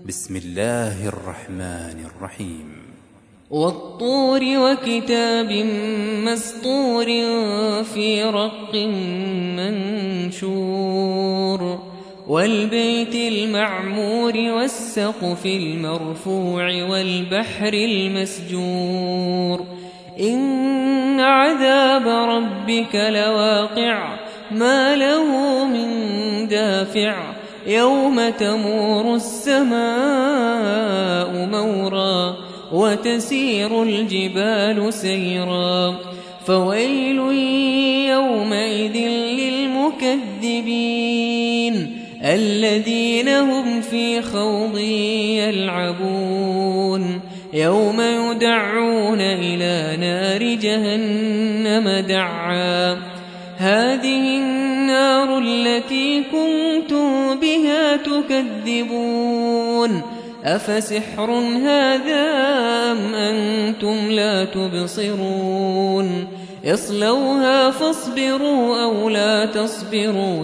بسم الله الرحمن الرحيم. والطور وكتاب مسطور في رق منشور والبيت المعمور والسقف المرفوع والبحر المسجور إن عذاب ربك لواقع ما له من دافع يوم تمور السماء مورا وتسير الجبال سيرا فويل يومئذ للمكذبين الذين هم في خوض يلعبون يوم يدعون إلى نار جهنم دعا هذه النار التي كنتم بها تكذبون أفسحر هذا أم أنتم لا تبصرون اصلوها فاصبروا أو لا تصبروا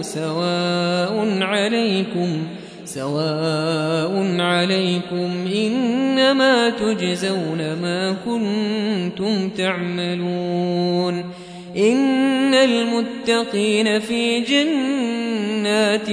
سواء عليكم إنما تجزون ما كنتم تعملون إن المتقين في جنات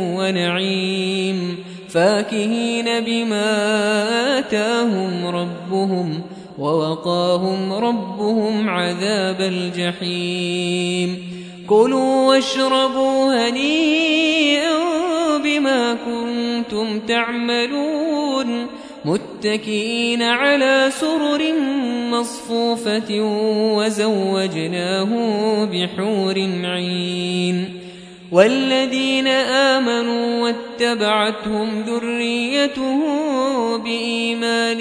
ونعيم فاكهين بما آتاهم ربهم ووقاهم ربهم عذاب الجحيم كلوا واشربوا هنيئا بما كنتم تعملون متكئين على سرر مصفوفة وزوجناهم بحور عين والذين آمنوا واتبعتهم ذريتهم بإيمان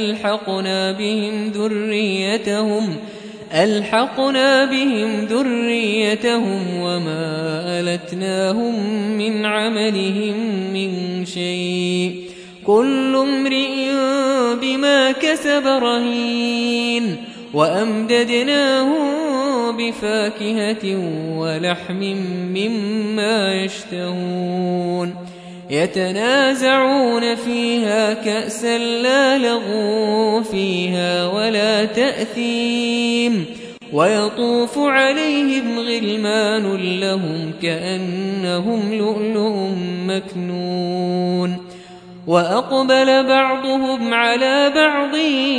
ألحقنا بهم ذريتهم وما ألتناهم من عملهم من شيء كل امرئ بما كسب رهين وأمددناهم بفاكهة ولحم مما يشتهون يتنازعون فيها كأسا لا لغو فيها ولا تأثيم ويطوف عليهم غلمان لهم كأنهم لؤلؤ مكنون وأقبل بعضهم على بعض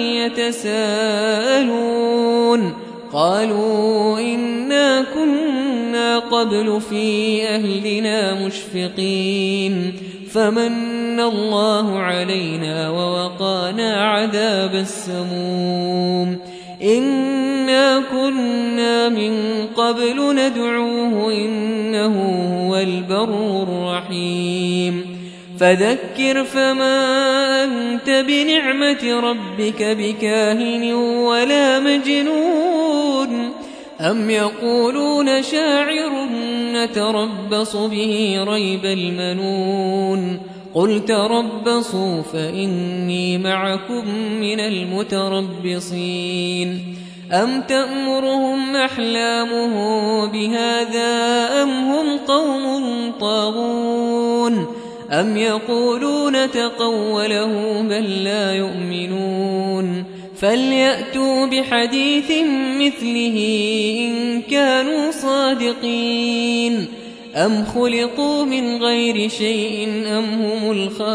يتساءلون قالوا إنا كنا قبل في أهلنا مشفقين فمن الله علينا ووقانا عذاب السموم إنا كنا من قبل ندعوه إنه هو البر الرحيم فذكر فما أنت بنعمة ربك بكاهن ولا مجنون أم يقولون شاعر نتربص به ريب المنون قل تربصوا فإني معكم من المتربصين أم تأمرهم أحلامه بهذا أم هم قوم طاغون أم يقولون تقوله بل لا يؤمنون فليأتوا بحديث مثله إن كانوا صادقين أم خلقوا من غير شيء أم هم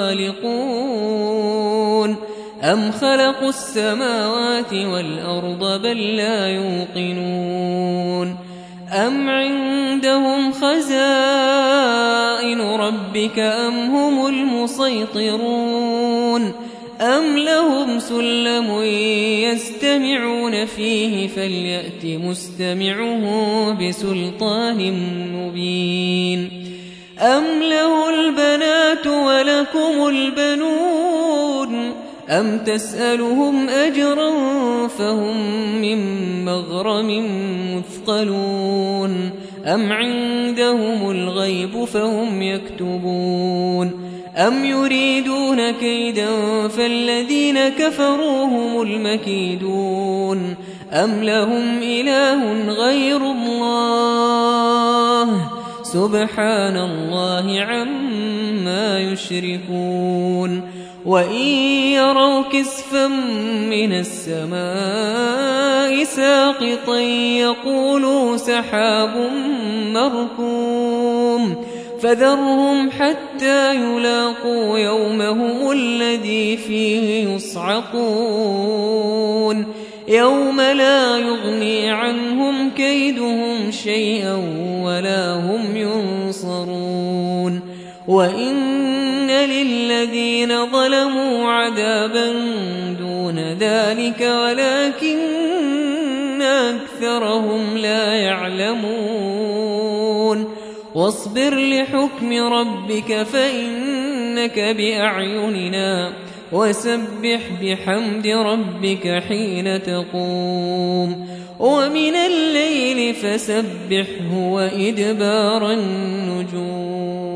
الخالقون أم خلقوا السماوات والأرض بل لا يوقنون أم عندهم خزائن ربك أم هم المسيطرون أم لهم سلم يستمعون فيه فليأت مستمعه بسلطان مبين أم له البنات ولكم البنون أم تسألهم أجرا فهم من مغرم مثقلون أم عندهم الغيب فهم يكتبون أم يريدون كيدا فالذين كفروا هم المكيدون أم لهم إله غير الله سبحان الله عما يشركون وإن يروا كسفا من السماء ساقطا يقولوا سحاب مركوم فذرهم حتى يلاقوا يومهم الذي فيه يصعقون يوم لا يغني عنهم كيدهم شيئا ولا هم ينصرون وإن للذين ظلموا عذابا دون ذلك ولكن أكثرهم لا يعلمون واصبر لحكم ربك فإنك بأعيننا وسبح بحمد ربك حين تقوم ومن الليل فسبحه وإدبار النجوم